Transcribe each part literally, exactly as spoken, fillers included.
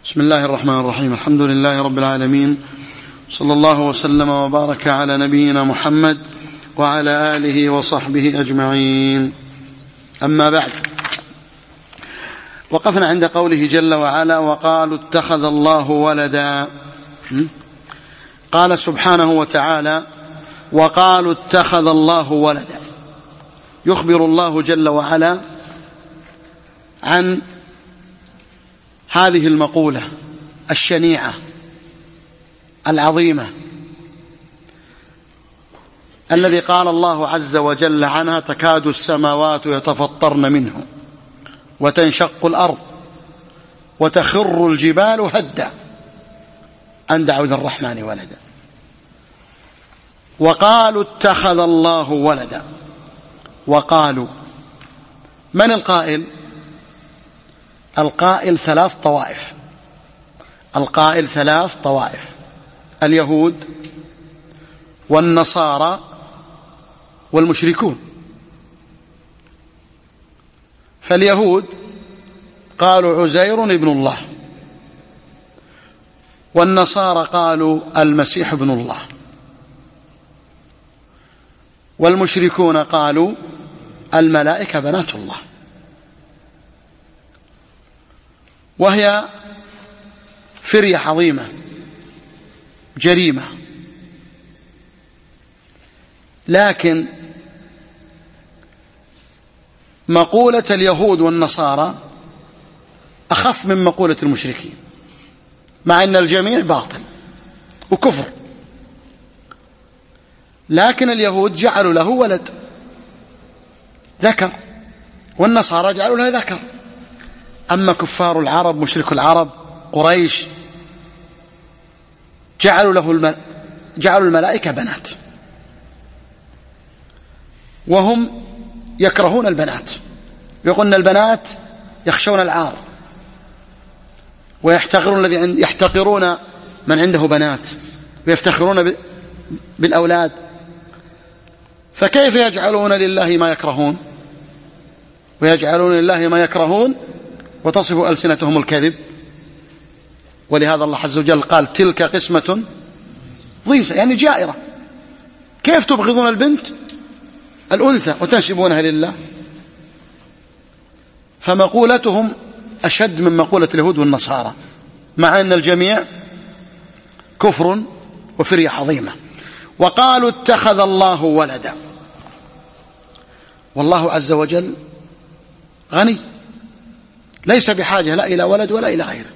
بسم الله الرحمن الرحيم. الحمد لله رب العالمين، صلى الله وسلم وبارك على نبينا محمد وعلى آله وصحبه أجمعين. أما بعد، وقفنا عند قوله جل وعلا: وقالوا اتخذ الله ولدا. قال سبحانه وتعالى: وقالوا اتخذ الله ولدا. يخبر الله جل وعلا عن هذه المقولة الشنيعة العظيمة الذي قال الله عز وجل عنها: تكاد السماوات يتفطرن منه وتنشق الأرض وتخر الجبال هدا أن دعوا للرحمن ولدا. وقالوا اتخذ الله ولدا. وقالوا، من القائل؟ القائل ثلاث طوائف. القائل ثلاث طوائف: اليهود والنصارى والمشركون. فاليهود قالوا عزير ابن الله، والنصارى قالوا المسيح ابن الله، والمشركون قالوا الملائكة بنات الله. وهي فرية عظيمة، جريمة. لكن مقولة اليهود والنصارى أخف من مقولة المشركين، مع أن الجميع باطل وكفر. لكن اليهود جعلوا له ولد ذكر، والنصارى جعلوا له ذكر. أما كفار العرب، مشرك العرب قريش، جعلوا له الم... جعلوا الملائكة بنات، وهم يكرهون البنات، يقولون البنات يخشون العار، ويحتقرون الذي عند... يحتقرون من عنده بنات، ويفتخرون ب... بالأولاد. فكيف يجعلون لله ما يكرهون، ويجعلون لله ما يكرهون وتصف ألسنتهم الكذب؟ ولهذا الله عز وجل قال: تلك قسمة ضيزى، يعني جائرة. كيف تبغضون البنت الأنثى وتنسبونها لله؟ فمقولتهم أشد من مقولة اليهود والنصارى، مع أن الجميع كفر وفرية عظيمة. وقالوا اتخذ الله ولدا. والله عز وجل غني، ليس بحاجة لا إلى ولد ولا إلى غيره،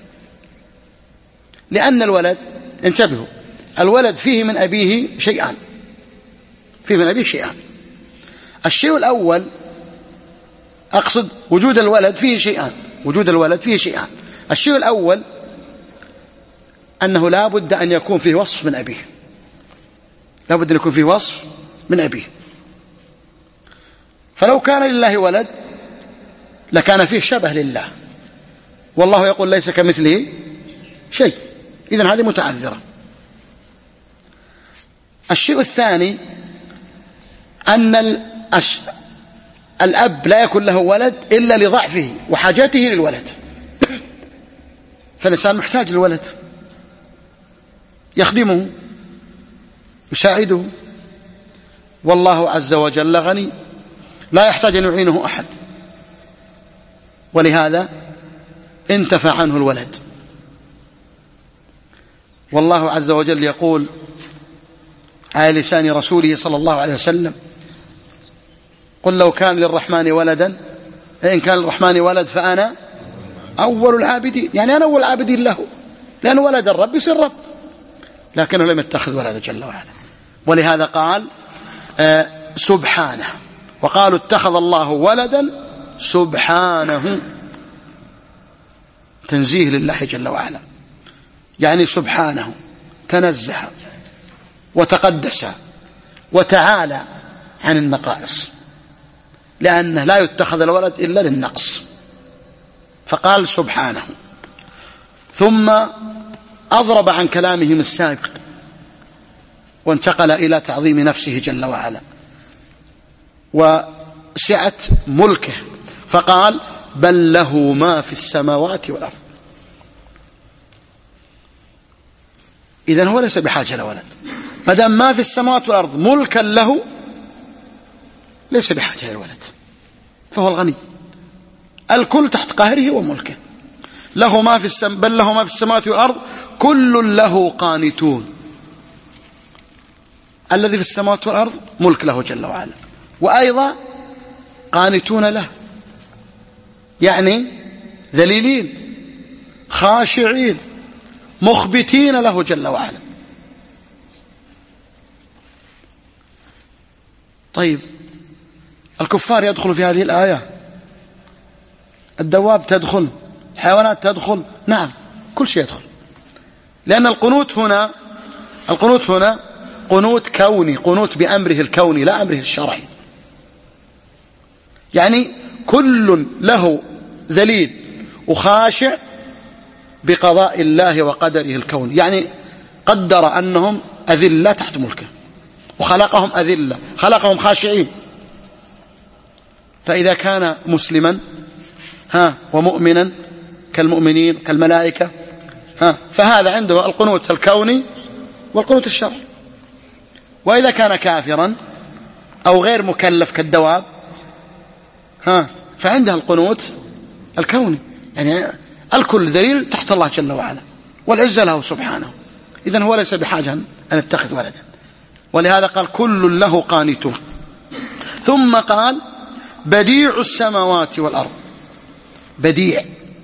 لأن الولد، انتبهوا، الولد فيه من أبيه شيئان، فيه من أبيه شيئان. الشيء الأول، أقصد وجود الولد فيه شيئان، وجود الولد فيه شيئان. الشيء الأول أنه لا بد أن يكون فيه وصف من أبيه، لا بد أن يكون فيه وصف من أبيه. فلو كان لله ولد لكان فيه شبه لله، والله يقول ليس كمثله شيء، إذن هذه متعذرة. الشيء الثاني أن الأش... الأب لا يكون له ولد إلا لضعفه وحاجته للولد، فالإنسان محتاج للولد يخدمه يساعده. والله عز وجل غني، لا يحتاج أن يعينه أحد، ولهذا انتفى عنه الولد. والله عز وجل يقول على لسان رسوله صلى الله عليه وسلم: قل لو كان للرحمن ولدا، إن كان للرحمن ولد فأنا أول العابدين، يعني أنا أول العابدين له، لأن ولد الرب يصير رب، لكنه لم يتخذ ولدا جل وعلا. ولهذا قال آه سبحانه. وقالوا اتخذ الله ولدا سبحانه، تنزيه لله جل وعلا، يعني سبحانه تنزه وتقدس وتعالى عن النقائص، لأنه لا يتخذ الولد إلا للنقص، فقال سبحانه. ثم أضرب عن كلامهم السابق وانتقل إلى تعظيم نفسه جل وعلا وسعة ملكه، فقال: بل له ما في السماوات والأرض. إذن هو ليس بحاجة لولد، ما دام ما في السماوات والأرض ملكا له ليس بحاجة للولد، فهو الغني، الكل تحت قهره وملكه، له ما في السم... بل له ما في السماوات والأرض كل له قانتون. الذي في السماوات والأرض ملك له جل وعلا، وأيضا قانتون له، يعني ذليلين خاشعين مخبتين له جل وعلا. طيب الكفار يدخل في هذه الآية، الدواب تدخل، الحيوانات تدخل، نعم كل شيء يدخل، لأن القنوت هنا القنوت هنا قنوت كوني، قنوت بأمره الكوني لا أمره الشرعي، يعني كل له ذليل وخاشع بقضاء الله وقدره الكوني، يعني قدر أنهم أذلة تحت ملكه وخلقهم أذلة، خلقهم خاشعين. فإذا كان مسلما ها ومؤمنا كالمؤمنين كالملائكة ها فهذا عنده القنوت الكوني والقنوت الشرعي. وإذا كان كافرا أو غير مكلف كالدواب ها فعنده القنوت الكوني، يعني الكل ذليل تحت الله جل وعلا والعزة له سبحانه، إذن هو ليس بحاجة أن يتخذ ولدا، ولهذا قال كل له قانتون. ثم قال بديع السماوات والأرض، بديع،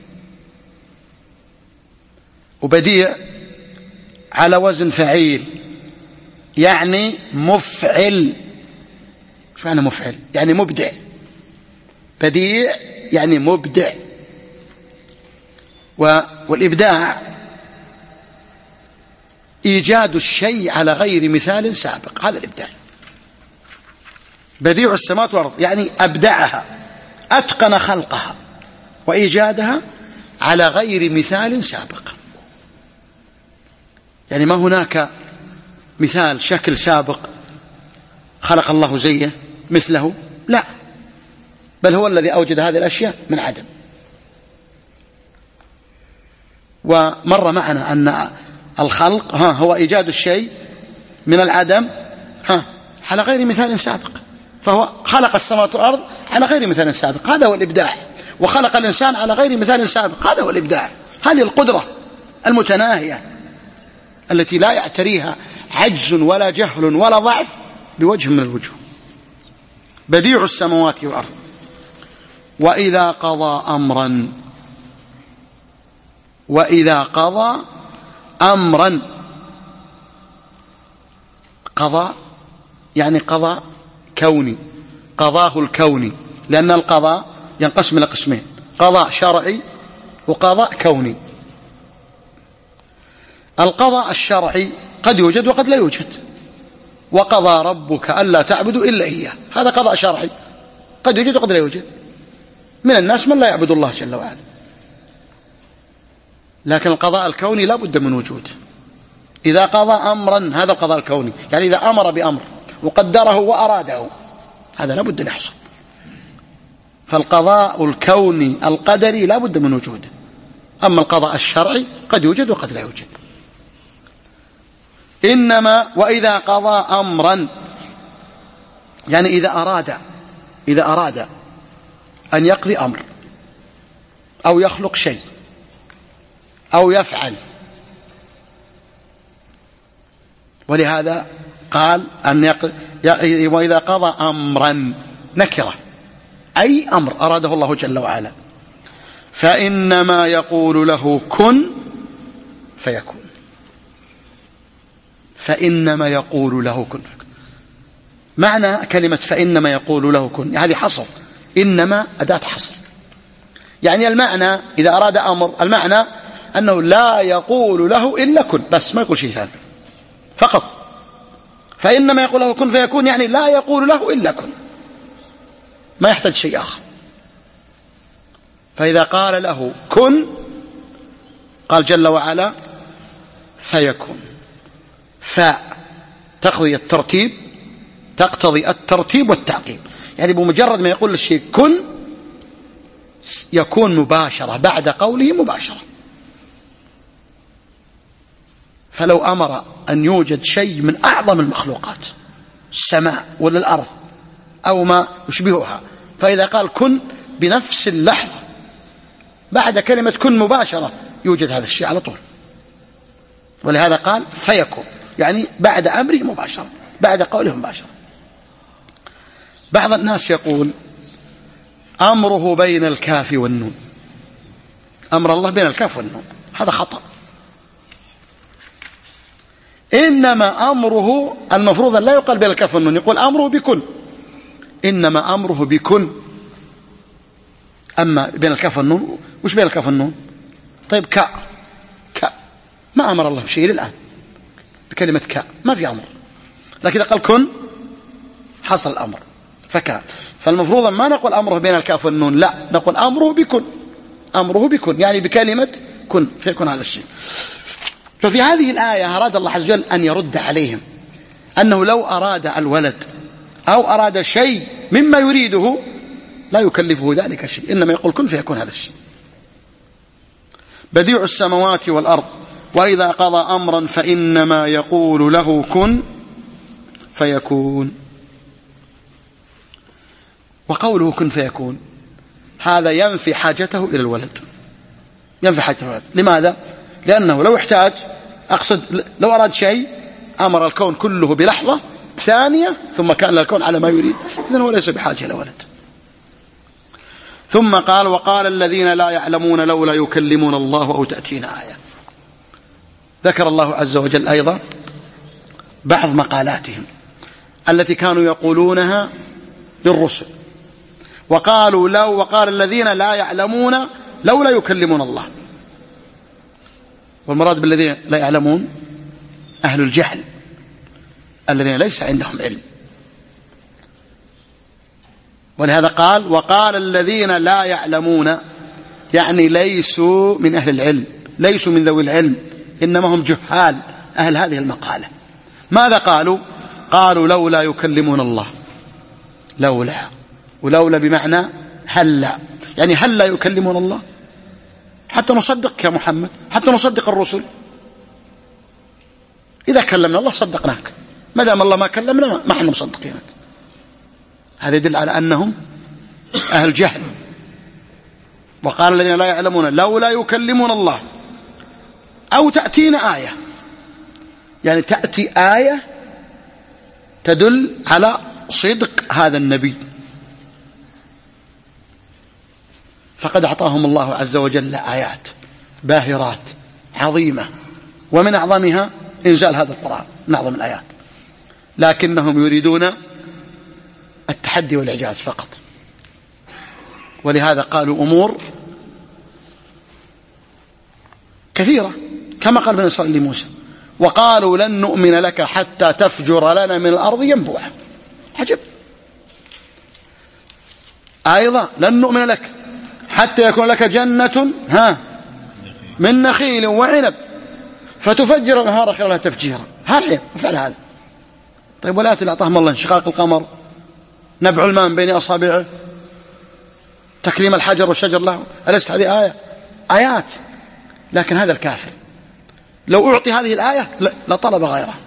وبديع على وزن فعيل، يعني مفعل. شو معنى مفعل؟ يعني مبدع، بديع يعني مبدع، والإبداع إيجاد الشيء على غير مثال سابق، هذا الإبداع. بديع السماوات والأرض يعني أبدعها، أتقن خلقها وإيجادها على غير مثال سابق، يعني ما هناك مثال شكل سابق خلق الله زيه مثله، لا، بل هو الذي أوجد هذه الأشياء من عدم. ومر معنا أن الخلق ها هو إيجاد الشيء من العدم ها على غير مثال سابق، فهو خلق السماوات والأرض على غير مثال سابق، هذا هو الإبداع، وخلق الإنسان على غير مثال سابق، هذا هو الإبداع. هذه القدرة المتناهية التي لا يعتريها عجز ولا جهل ولا ضعف بوجه من الوجوه. بديع السماوات والأرض. وإذا قضى أمرا، وإذا قضى أمرا، قضى يعني قضى كوني، قضاه الكوني، لأن القضاء ينقسم إلى قسمين، قضاء شرعي وقضاء كوني. القضاء الشرعي قد يوجد وقد لا يوجد، وقضى ربك ألا تعبدوا إلا إياه، هذا قضاء شرعي قد يوجد وقد لا يوجد، من الناس من لا يعبد الله جل وعلا. لكن القضاء الكوني لا بد من وجوده. إذا قضى أمرا، هذا القضاء الكوني، يعني إذا أمر بأمر وقدره وأراده، هذا لا بد أن يحصل. فالقضاء الكوني القدري لا بد من وجوده، أما القضاء الشرعي قد يوجد وقد لا يوجد. إنما وإذا قضى أمرا يعني إذا أراد إذا أراد أن يقضي أمر أو يخلق شيء أو يفعل، ولهذا قال أن يقضي وإذا قضى أمرا نكرة، أي أمر أراده الله جل وعلا، فإنما يقول له كن فيكون، فإنما يقول له كن فيكون. معنى كلمة فإنما يقول له كن هذه حصر، إنما أداة حصر، يعني المعنى إذا أراد أمر المعنى أنه لا يقول له إلا كن، بس ما يقول شيء ثاني فقط. فإنما يقول له كن فيكون يعني لا يقول له إلا كن، ما يحتاج شيء آخر. فإذا قال له كن قال جل وعلا فيكون، فاء تقضي الترتيب، تقتضي الترتيب والتعقيب، يعني بمجرد ما يقول الشيء كن يكون مباشرة بعد قوله مباشرة. فلو أمر أن يوجد شيء من أعظم المخلوقات، السماء ولا الأرض أو ما يشبهها، فإذا قال كن بنفس اللحظة بعد كلمة كن مباشرة يوجد هذا الشيء على طول. ولهذا قال فيكون، يعني بعد أمره مباشرة، بعد قوله مباشرة. بعض الناس يقول أمره بين الكاف والنون، أمر الله بين الكاف والنون، هذا خطأ. إنما أمره المفروض أن لا يقال بين الكاف والنون، يقول أمره بكن، إنما أمره بكن. أما بين الكاف والنون، وش بين الكاف والنون؟ طيب كاء كاء ما أمر الله بشيء الآن بكلمة كاء، ما في أمر، لكن إذا قال كن حصل الأمر فكان. فالمفروض ما نقول أمره بين الكاف والنون، لا، نقول أمره بكن، أمره بكن يعني بكلمة كن، فيكون هذا الشيء. ففي هذه الآية أراد الله عز وجل أن يرد عليهم أنه لو أراد الولد أو أراد شيء مما يريده لا يكلفه ذلك الشيء، إنما يقول كن فيكون هذا الشيء. بديع السماوات والأرض وإذا قضى أمرا فإنما يقول له كن فيكون. وقوله كن فيكون هذا ينفي حاجته إلى الولد، ينفي حاجته إلى الولد. لماذا؟ لأنه لو احتاج، أقصد لو أراد شيء أمر الكون كله بلحظة ثانية ثم كان الكون على ما يريد، إذن هو ليس بحاجة إلى ولد. ثم قال وقال الذين لا يعلمون لولا يكلمون الله أو تأتينا آية. ذكر الله عز وجل أيضا بعض مقالاتهم التي كانوا يقولونها للرسل، وقالوا لو وقال الذين لا يعلمون لولا يكلمون الله. والمراد بالذين لا يعلمون أهل الجهل الذين ليس عندهم علم. ولهذا قال وقال الذين لا يعلمون، يعني ليسوا من أهل العلم، ليسوا من ذوي العلم، إنما هم جهال أهل هذه المقالة. ماذا قالوا؟ قالوا لولا يكلمون الله، لولا، ولولا بمعنى هلا، يعني هلا يكلمون الله حتى نصدق يا محمد، حتى نصدق الرسل. إذا كلمنا الله صدقناك، ما دام الله ما كلمنا ما احنا مصدقينك. هذا يدل على أنهم أهل جهل. وقال الذين لا يعلمون لولا يكلمون الله أو تأتينا آية، يعني تأتي آية تدل على صدق هذا النبي. فقد أعطاهم الله عز وجل آيات باهرات عظيمة، ومن أعظمها إنزال هذا القرآن، من أعظم الآيات، لكنهم يريدون التحدي والإعجاز فقط. ولهذا قالوا أمور كثيرة كما قال بني إسرائيل لموسى وقالوا لن نؤمن لك حتى تفجر لنا من الأرض ينبوعا. عجب. أيضا لن نؤمن لك حتى يكون لك جنة ها من نخيل وعنب فتفجر الأنهار خلالها تفجيرا. هل فعل هذا؟ طيب ولا أعطاهم الله انشقاق القمر، نبع الماء بين أصابعه، تكليم الحجر والشجر له، أليست هذه آية؟ آيات. لكن هذا الكافر لو أعطي هذه الآية لطلب غيرها.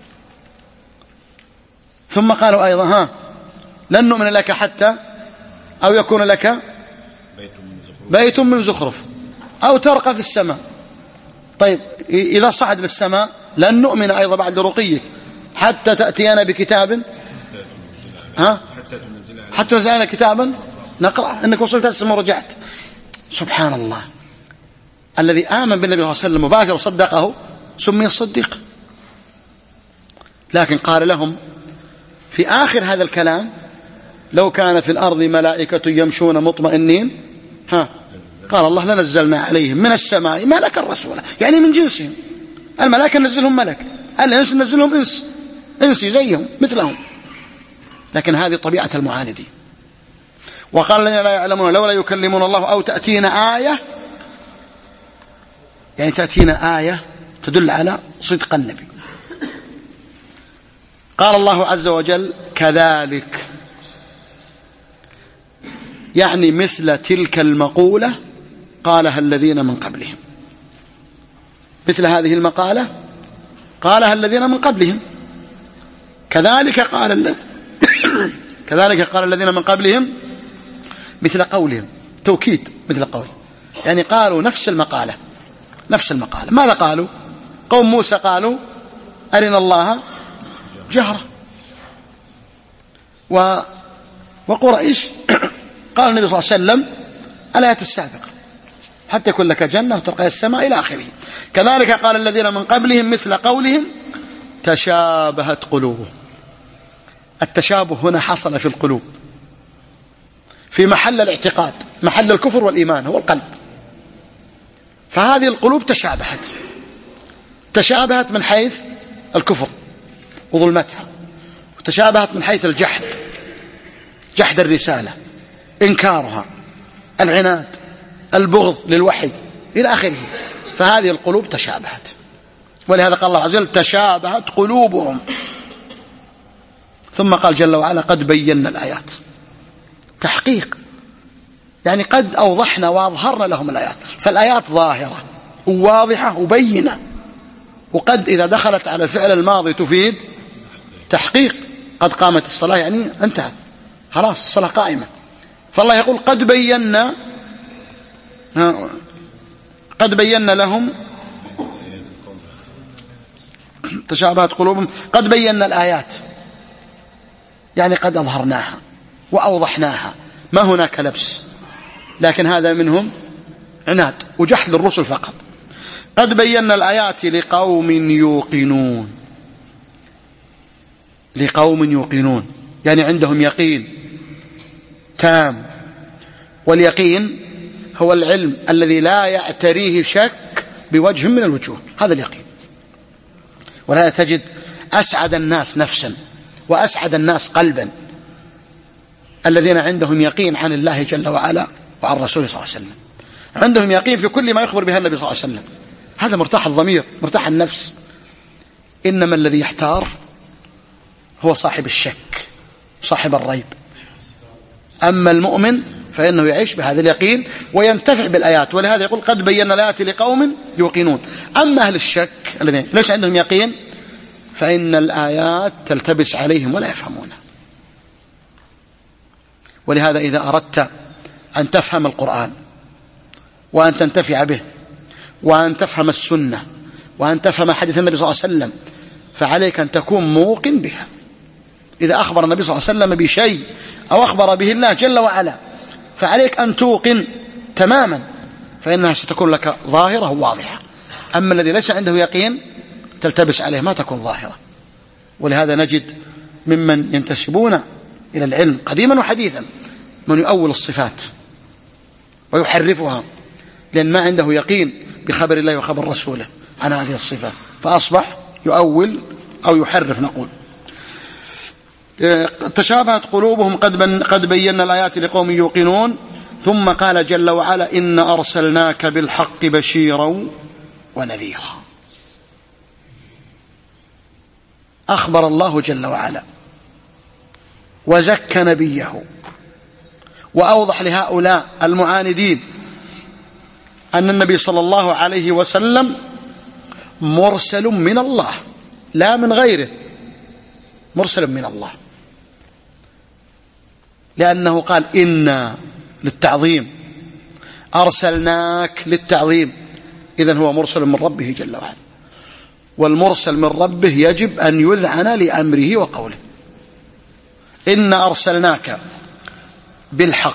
ثم قالوا أيضا ها لن نؤمن لك حتى أو يكون لك بيت من زخرف أو ترقى في السماء. طيب إذا صعد للسماء لن نؤمن أيضا بعد رقيك حتى تأتينا بكتاب ها حتى نزلنا كتابا نقرأ إنك وصلت السماء ورجعت. سبحان الله، الذي آمن بالنبي صلى الله عليه وسلم مباشرة وصدقه سمي الصديق. لكن قال لهم في آخر هذا الكلام لو كان في الأرض ملائكة يمشون مطمئنين ها قال الله لنزلنا عليهم من السماء ملكا رسولا، يعني من جنسهم. الملائكة نزلهم ملك، الإنس نزلهم إنس إنسي زيهم مثلهم. لكن هذه طبيعة المعاندين. وقال الذين لا يعلمون لولا يكلمون الله أو تأتينا آية، يعني تأتينا آية تدل على صدق النبي. قال الله عز وجل كذلك، يعني مثل تلك المقولة قالها الذين من قبلهم. مثل هذه المقالة قالها الذين من قبلهم كذلك قال كذلك قال الذين من قبلهم مثل قولهم، توكيد مثل قولهم، يعني قالوا نفس المقالة نفس المقالة. ماذا قالوا؟ قوم موسى قالوا أرنا الله جهرة، و... وقريش قال النبي صلى الله عليه وسلم الآيات السابقة حتى يكون لك جنة وترقى السماء إلى آخره. كذلك قال الذين من قبلهم مثل قولهم تشابهت قلوبهم. التشابه هنا حصل في القلوب في محل الاعتقاد، محل الكفر والإيمان هو القلب. فهذه القلوب تشابهت تشابهت من حيث الكفر وظلمتها، وتشابهت من حيث الجحد، جحد الرسالة، إنكارها، العناد، البغض للوحي إلى آخره. فهذه القلوب تشابهت، ولهذا قال الله عز وجل تشابهت قلوبهم. ثم قال جل وعلا قد بينا الآيات، تحقيق، يعني قد أوضحنا وأظهرنا لهم الآيات. فالآيات ظاهرة وواضحة وبينة، وقد إذا دخلت على الفعل الماضي تفيد تحقيق. قد قامت الصلاة يعني انتهت، خلاص الصلاة قائمة. فالله يقول قد بينا قد بينا لهم تشابهت قلوبهم قد بينا الآيات، يعني قد أظهرناها وأوضحناها، ما هناك لبس. لكن هذا منهم عناد وجحد للرسل فقط. قد بينا الآيات لقوم يوقنون، لقوم يوقنون يعني عندهم يقين تام. واليقين هو العلم الذي لا يعتريه شك بوجه من الوجوه، هذا اليقين. ولا تجد أسعد الناس نفسا وأسعد الناس قلبا الذين عندهم يقين عن الله جل وعلا وعن رسوله صلى الله عليه وسلم، عندهم يقين في كل ما يخبر به النبي صلى الله عليه وسلم. هذا مرتاح الضمير، مرتاح النفس. إنما الذي يحتار هو صاحب الشك، صاحب الريب. أما المؤمن فإنه يعيش بهذا اليقين وينتفع بالآيات. ولهذا يقول قد بينا الآيات لقوم يوقنون. أما أهل الشك الذين ليس عندهم يقين فإن الآيات تلتبس عليهم ولا يفهمونها. ولهذا إذا أردت أن تفهم القرآن وأن تنتفع به وأن تفهم السنة وأن تفهم حديث النبي صلى الله عليه وسلم فعليك أن تكون موقن بها. إذا أخبر النبي صلى الله عليه وسلم بشيء أو أخبر به الله جل وعلا فعليك أن توقن تماما، فإنها ستكون لك ظاهرة واضحة. أما الذي ليس عنده يقين تلتبس عليه، ما تكون ظاهرة. ولهذا نجد ممن ينتسبون إلى العلم قديما وحديثا من يؤول الصفات ويحرفها، لأن ما عنده يقين بخبر الله وخبر رسوله عن هذه الصفة، فأصبح يؤول أو يحرف. نقول تشابهت قلوبهم قد بينا الآيات لقوم يوقنون. ثم قال جل وعلا إن أرسلناك بالحق بشيرا ونذيرا. أخبر الله جل وعلا وزكى نبيه وأوضح لهؤلاء المعاندين أن النبي صلى الله عليه وسلم مرسل من الله لا من غيره، مرسل من الله، لأنه قال إنا للتعظيم، أرسلناك للتعظيم، إذن هو مرسل من ربه جل وعلا. والمرسل من ربه يجب أن يذعن لأمره وقوله. إنا أرسلناك بالحق،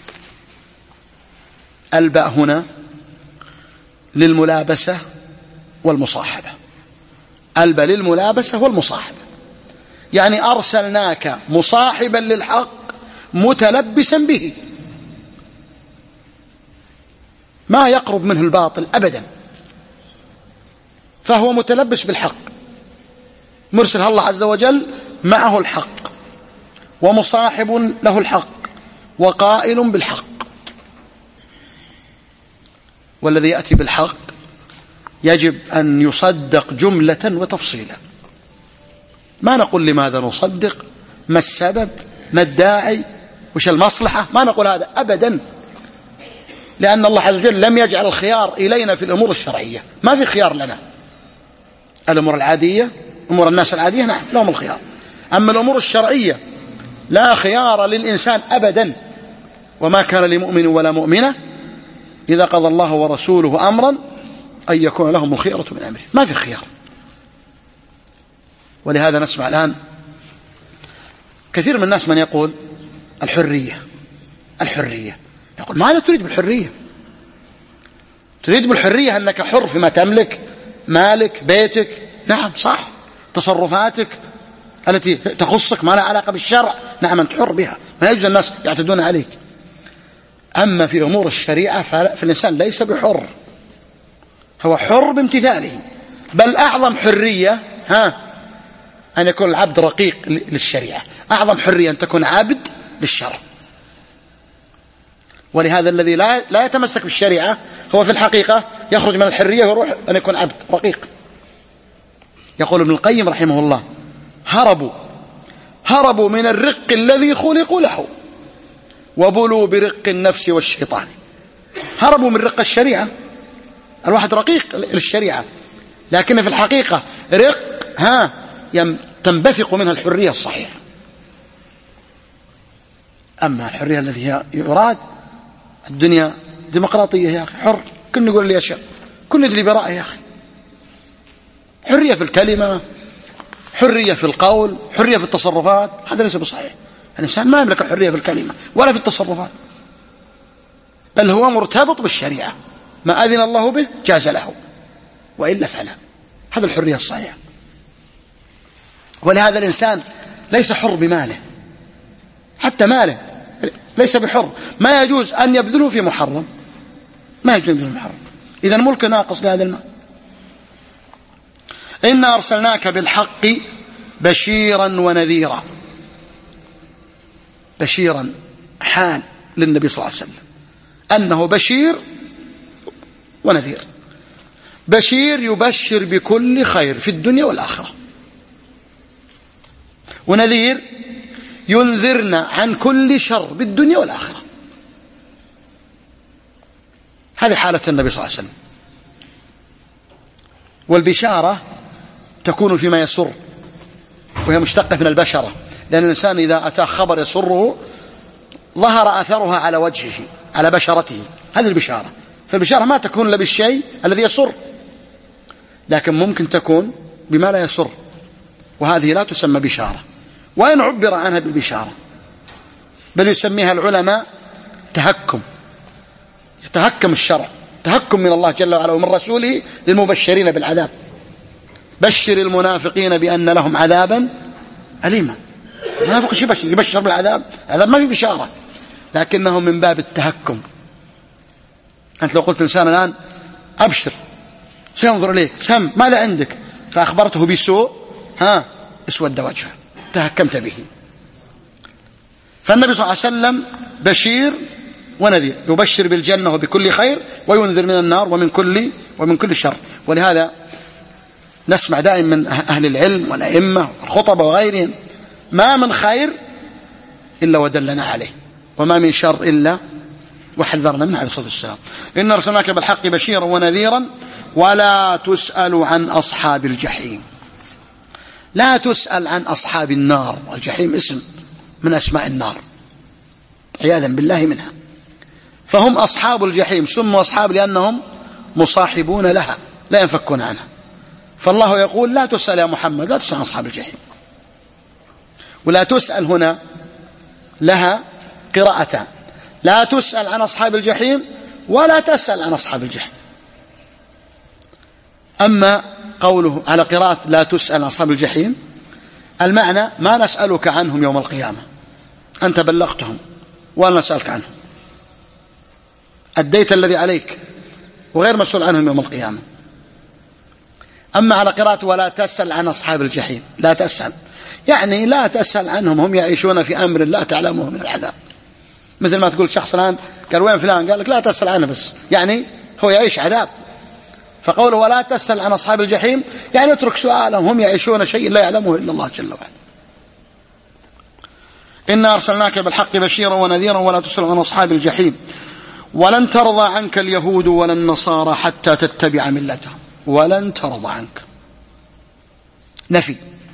الباء هنا للملابسة والمصاحبة، الباء للملابسة والمصاحبة، يعني أرسلناك مصاحبا للحق متلبسا به، ما يقرب منه الباطل أبدا، فهو متلبس بالحق، مرسل الله عز وجل معه الحق ومصاحب له الحق وقائل بالحق. والذي يأتي بالحق يجب أن يصدق جملة وتفصيلا. ما نقول لماذا نصدق، ما السبب، ما الداعي، وش المصلحة، ما نقول هذا أبدا، لأن الله عز وجل لم يجعل الخيار إلينا في الأمور الشرعية، ما في خيار لنا. الأمور العادية أمور الناس العادية نعم لهم الخيار. أما الأمور الشرعية لا خيار للإنسان أبدا. وما كان لمؤمن ولا مؤمنة إذا قضى الله ورسوله أمرا أن يكون لهم الخيرة من أمره، ما في خيار. ولهذا نسمع الآن كثير من الناس من يقول الحرية الحرية، يقول ماذا تريد بالحرية؟ تريد بالحرية أنك حر فيما تملك، مالك، بيتك، نعم صح، تصرفاتك التي تخصك ما لها علاقة بالشرع نعم أنت حر بها، ما يجوز الناس يعتدون عليك. أما في أمور الشريعة فالإنسان ليس بحر، هو حر بامتثاله. بل أعظم حرية ها أن يكون العبد رقيق للشريعة، أعظم حرية أن تكون عبد للشرع. ولهذا الذي لا لا يتمسك بالشريعة هو في الحقيقة يخرج من الحرية ويروح أن يكون عبد رقيق. يقول ابن القيم رحمه الله هربوا هربوا من الرق الذي خلقوا له وبلوا برق النفس والشيطان. هربوا من رق الشريعة، الواحد رقيق للشريعة لكن في الحقيقة رق ها تنبثق منها الحرية الصحيحة. أما الحرية التي يراد الدنيا ديمقراطية يا أخي، حر كل يقول لي أشياء، كل يدري برأي يا أخي، حرية في الكلمة، حرية في القول، حرية في التصرفات، هذا ليس بصحيح. الإنسان ما يملك الحرية في الكلمة ولا في التصرفات، بل هو مرتبط بالشريعة، ما أذن الله به جاز له وإلا فلا، هذا الحرية الصحيحة. ولهذا الإنسان ليس حر بماله، حتى ماله ليس بحر، ما يجوز أن يبذله في محرم، ما يجوز أن يبذله في محرم، إذا الملك ناقص لهذا المال. إنا أرسلناك بالحق بشيرا ونذيرا. بشيرا حال للنبي صلى الله عليه وسلم أنه بشير ونذير. بشير يبشر بكل خير في الدنيا والآخرة، ونذير ينذرنا عن كل شر بالدنيا والآخرة. هذه حالة النبي صلى الله عليه وسلم. والبشارة تكون فيما يسر، وهي مشتقة من البشرة، لأن الإنسان إذا أتاه خبر يسره ظهر أثرها على وجهه على بشرته، هذه البشارة. فالبشارة ما تكون إلا بالشيء الذي يسر، لكن ممكن تكون بما لا يسر، وهذه لا تسمى بشارة، وإن عبر عنها بالبشارة، بل يسميها العلماء تهكم، يتهكم الشرع، تهكم من الله جل وعلا ومن رسوله للمبشرين بالعذاب. بشر المنافقين بأن لهم عذابا أليما. المنافق يبشر يبشر بالعذاب، العذاب ما في بشارة، لكنه من باب التهكم. أنت لو قلت إنسان الآن أبشر، سينظر إليك، سم ماذا عندك، فأخبرته بسوء ها اسود وجهه، تهكمت به. فالنبي صلى الله عليه وسلم بشير ونذير، يبشر بالجنة وبكل خير، وينذر من النار ومن كل ومن كل شر. ولهذا نسمع دائما من أهل العلم والأئمة والخطبة وغيرهم ما من خير إلا ودلنا عليه، وما من شر إلا وحذرنا منه عليه الصلاة والسلام. إن أرسلناك بالحق بشيرا ونذيرا ولا تسأل عن أصحاب الجحيم. لا تسأل عن أصحاب النار، والجحيم اسم من أسماء النار عياذا بالله منها. فهم أصحاب الجحيم، سموا أصحاب لأنهم مصاحبون لها لا ينفكون عنها. فالله يقول لا تسأل يا محمد، لا تسأل عن أصحاب الجحيم. ولا تسأل هنا لها قراءتان، لا تسأل عن أصحاب الجحيم ولا تسأل عن أصحاب الجحيم. أما قوله على قراءة لا تسأل عن أصحاب الجحيم، المعنى ما نسألك عنهم يوم القيامة، أنت بلغتهم ولا نسألك عنهم، أديت الذي عليك وغير مسؤول عنهم يوم القيامة. أما على قراءة ولا تسأل عن أصحاب الجحيم، لا تسأل يعني لا تسأل عنهم، هم يعيشون في أمر لا تعلمه من العذاب. مثل ما تقول شخص الآن قال وين فلان، قال لك لا تسأل عنه، بس يعني هو يعيش عذاب. فقوله ولا تسأل عن أصحاب الجحيم يعني اترك سؤالهم، هم يعيشون شيء لا يعلمه إلا الله جل وعلا. إنا أرسلناك بالحق بشيرا ونذيرا ولا تسأل عن أصحاب الجحيم ولن ترضى عنك اليهود ولا النصارى حتى تتبع ملتهم. ولن ترضى عنك، نفي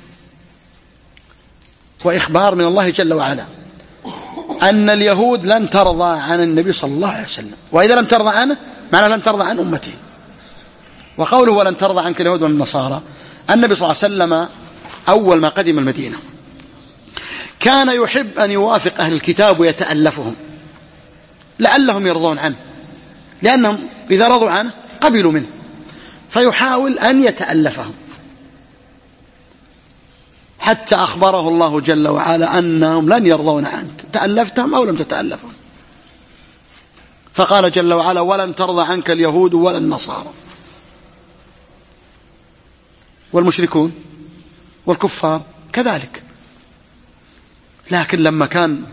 وإخبار من الله جل وعلا أن اليهود لن ترضى عن النبي صلى الله عليه وسلم، وإذا لم ترضى عنه معنى لن ترضى عن أمته. وقوله ولن ترضى عنك اليهود والنصارى، النبي صلى الله عليه وسلم أول ما قدم المدينة كان يحب أن يوافق أهل الكتاب ويتألفهم لعلهم يرضون عنه، لأنهم إذا رضوا عنه قبلوا منه، فيحاول أن يتألفهم، حتى أخبره الله جل وعلا أنهم لن يرضون عنك تألفتهم أو لم تتألفهم. فقال جل وعلا ولن ترضى عنك اليهود ولا النصارى. والمشركون والكفار كذلك. لكن لما كان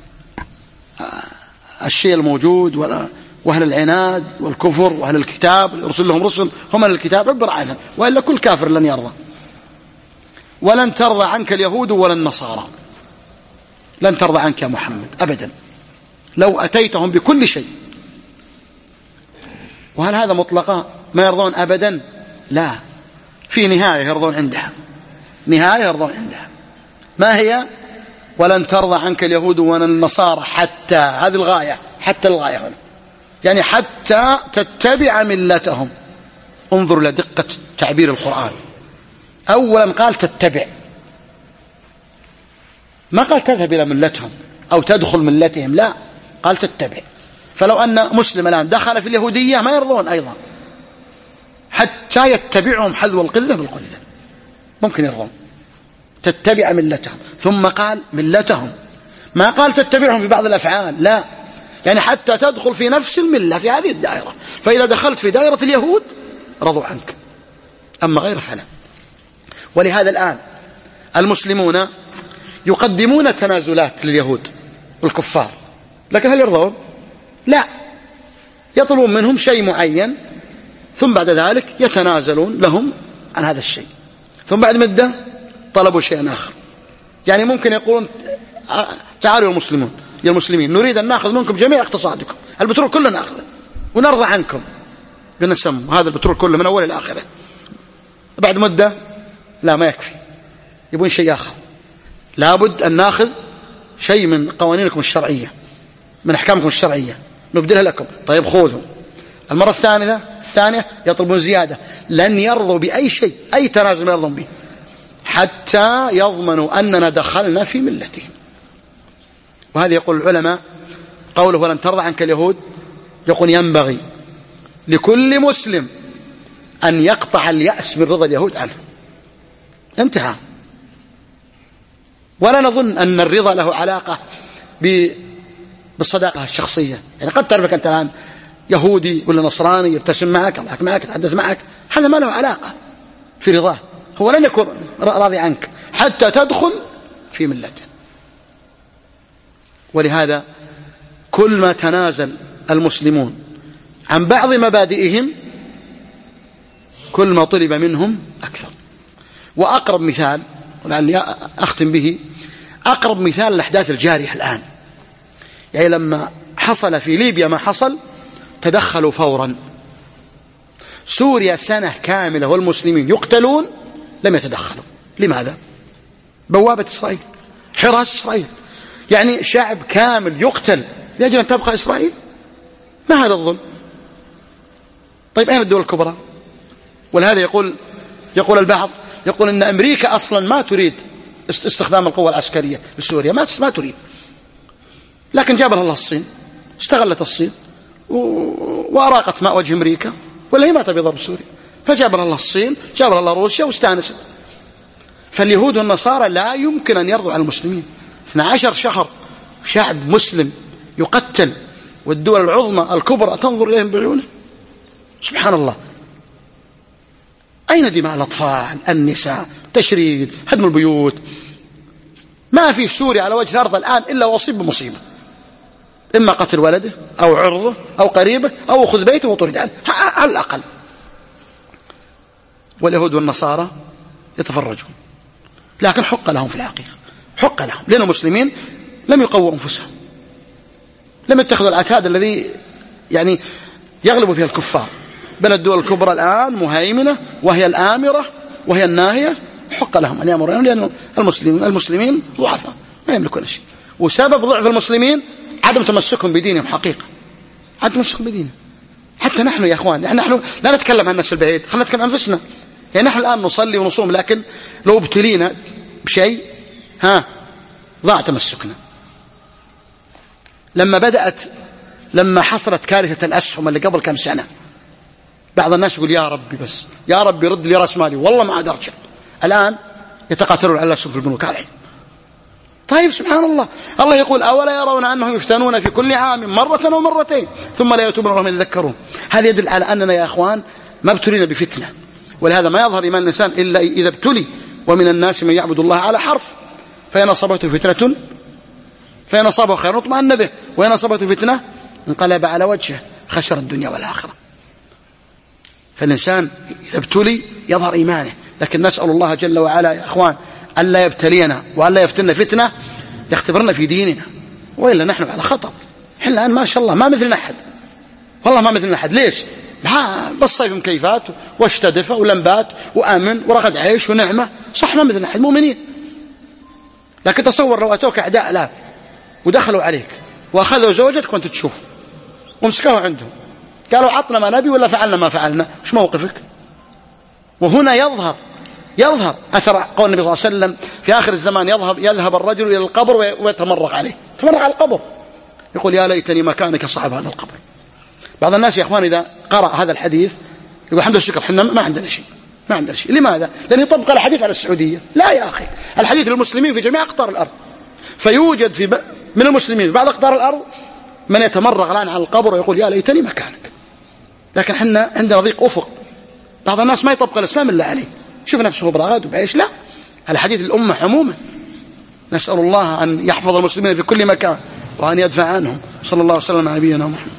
الشيء الموجود وأهل العناد والكفر وأهل الكتاب يرسل لهم رسل هم أهل الكتاب عبر عنهم، وإلا كل كافر لن يرضى. ولن ترضى عنك اليهود ولا النصارى، لن ترضى عنك يا محمد أبدا لو أتيتهم بكل شيء. وهل هذا مطلقا ما يرضون أبدا؟ لا، في نهاية يرضون عندها، نهاية يرضون عندها. ما هي؟ ولن ترضى عنك اليهود ولا النصارى حتى، هذه الغاية، حتى الغاية هنا يعني حتى تتبع ملتهم. انظر إلى دقة تعبير القرآن، أولا قال تتبع، ما قال تذهب إلى ملتهم أو تدخل ملتهم، لا، قال تتبع. فلو أن مسلم الآن دخل في اليهودية ما يرضون أيضا حتى يتبعهم حذو القذة بالقذة، ممكن يرضون، تتبع ملتهم. ثم قال ملتهم، ما قال تتبعهم في بعض الأفعال، لا، يعني حتى تدخل في نفس الملة في هذه الدائرة. فإذا دخلت في دائرة اليهود رضوا عنك، أما غير فلا. ولهذا الآن المسلمون يقدمون تنازلات لليهود والكفار، لكن هل يرضون؟ لا، يطلبون منهم شيء معين ثم بعد ذلك يتنازلون لهم عن هذا الشيء، ثم بعد مدة طلبوا شيئا آخر. يعني ممكن يقولون تعالوا يا المسلمون يا المسلمين نريد أن نأخذ منكم جميع اقتصادكم، البترول كله نأخذه ونرضى عنكم، قلنا سم هذا البترول كله من أول إلى آخره. بعد مدة لا، ما يكفي، يبون شيء آخر، لابد أن نأخذ شيء من قوانينكم الشرعية، من أحكامكم الشرعية نبدلها لكم. طيب خذوا. المرة الثانية الثانية يطلبون زيادة، لن يرضوا بأي شيء، أي تنازل ما يرضون به حتى يضمنوا أننا دخلنا في ملتهم. وهذا يقول العلماء قوله ولن ترضى عنك اليهود، يقول ينبغي لكل مسلم أن يقطع اليأس من رضا اليهود عنه، انتهى. ولا نظن أن الرضا له علاقة بالصداقة الشخصية، يعني قد تعرفك أنت الآن يهودي ولا نصراني يبتسم معك يضحك معك يتحدث معك، هذا ما له علاقة في رضاه، هو لن يكون راضي عنك حتى تدخل في ملته. ولهذا كل ما تنازل المسلمون عن بعض مبادئهم كل ما طلب منهم أكثر. وأقرب مثال ولعلي أختم به، أقرب مثال الأحداث الجارية الآن، يعني لما حصل في ليبيا ما حصل تدخلوا فورا. سوريا سنة كاملة والمسلمين يقتلون لم يتدخلوا. لماذا؟ بوابة إسرائيل، حراس إسرائيل، يعني شعب كامل يقتل لأجل أن تبقى إسرائيل. ما هذا الظلم؟ طيب أين الدول الكبرى؟ ولهذا يقول يقول البعض يقول إن أمريكا أصلا ما تريد استخدام القوة العسكرية لسوريا، ما ما تريد، لكن جابها الله الصين، استغلت الصين وأراقت ماء وجه أمريكا، ولا هي ما تبي ضرب سوريا، فجابها الله الصين، جابها الله روسيا واستانست. فاليهود والنصارى لا يمكن أن يرضوا على المسلمين. اثنا عشر شهر شعب مسلم يقتل والدول العظمى الكبرى تنظر إليهم بعيونه، سبحان الله. أين دماء الأطفال النساء، تشريد، هدم البيوت؟ ما في سوريا على وجه الأرض الآن إلا وأصيب بمصيبة، إما قتل ولده أو عرضه أو قريبه أو أخذ بيته وطرد عنه على الأقل. واليهود والنصارى يتفرجون، لكن حق لهم في الحقيقة، حق لهم، لأن المسلمين لم يقووا أنفسهم، لم يتخذوا العتاد الذي يعني يغلب فيها الكفار. بل الدول الكبرى الآن مهيمنة، وهي الآمرة وهي الناهية، حق لهم أن يأمروا لأن المسلمين المسلمين ضعفاء ما يملكون شيء. وسبب ضعف المسلمين عدم تمسكهم بدينهم حقيقة، عدم تمسكهم بدينهم. حتى نحن يا أخوان، نحن, نحن لا نتكلم عن الناس البعيد، خلينا نتكلم عن أنفسنا. يعني نحن الآن نصلي ونصوم، لكن لو ابتلينا بشيء ها ضاع تمسكنا. لما بدأت لما حصلت كارثة الأسهم اللي قبل كم سنة، بعض الناس يقول يا ربي بس يا ربي رد لي رأس مالي والله ما عاد أرجع. الآن يتقاتلون على الأسهم في البنوك هذه. طيب سبحان الله، الله يقول أولا يرون أنهم يفتنون في كل عام مرة ومرتين ثم لا يتوبون وهم يتذكرون. هذا يدل على أننا يا أخوان ما ابتلينا بفتنة، ولهذا ما يظهر إيمان الإنسان إلا إذا ابتلي. ومن الناس من يعبد الله على حرف، فإن أصابته فتنة فإن أصابه خير اطمأن به، وإن أصابته فتنة انقلب على وجهه خسر الدنيا والآخرة. فالإنسان إذا ابتلي يظهر إيمانه. لكن نسأل الله جل وعلا يا أخوان ألا يبتلينا وألا يفتنا فتنة يختبرنا في ديننا، وإلا نحن على خطر. إحنا الآن ما شاء الله ما مثلنا أحد، والله ما مثلنا أحد. ليش؟ بالصيف مكيفات واشتدفة ولمبات وأمن ورغد عيش ونعمة، صح ما مثلنا أحد مؤمنين. لكن تصور لو أتوك أعداء لا ودخلوا عليك وأخذوا زوجتك وأنت تشوف ومسكوه عندهم، قالوا عطنا ما نبي ولا فعلنا ما فعلنا، وش موقفك؟ وهنا يظهر يظهر أثر قول النبي صلى الله عليه وسلم في آخر الزمان يذهب يذهب الرجل إلى القبر ويتمرغ عليه، يتمرغ على القبر يقول يا ليتني مكانك صاحب هذا القبر. بعض الناس يا أخوان إذا قرأ هذا الحديث يقول الحمد لله الشكر حنا ما عندنا شيء ما عندنا شيء. لماذا؟ لأن يطبق الحديث على السعودية. لا يا أخي، الحديث للمسلمين في جميع أقطار الأرض. فيوجد في من المسلمين في بعض أقطار الأرض من يتمرغ الآن على القبر ويقول يا ليتني مكانك. لكن حنا عندنا ضيق أفق، بعض الناس ما يطبق الإسلام إلا عليه، شوف نفسه برغد وبعيش. لا، هذا حديث الأمة عموما. نسأل الله أن يحفظ المسلمين في كل مكان وأن يدفع عنهم. صلى الله وسلم على نبينا محمد.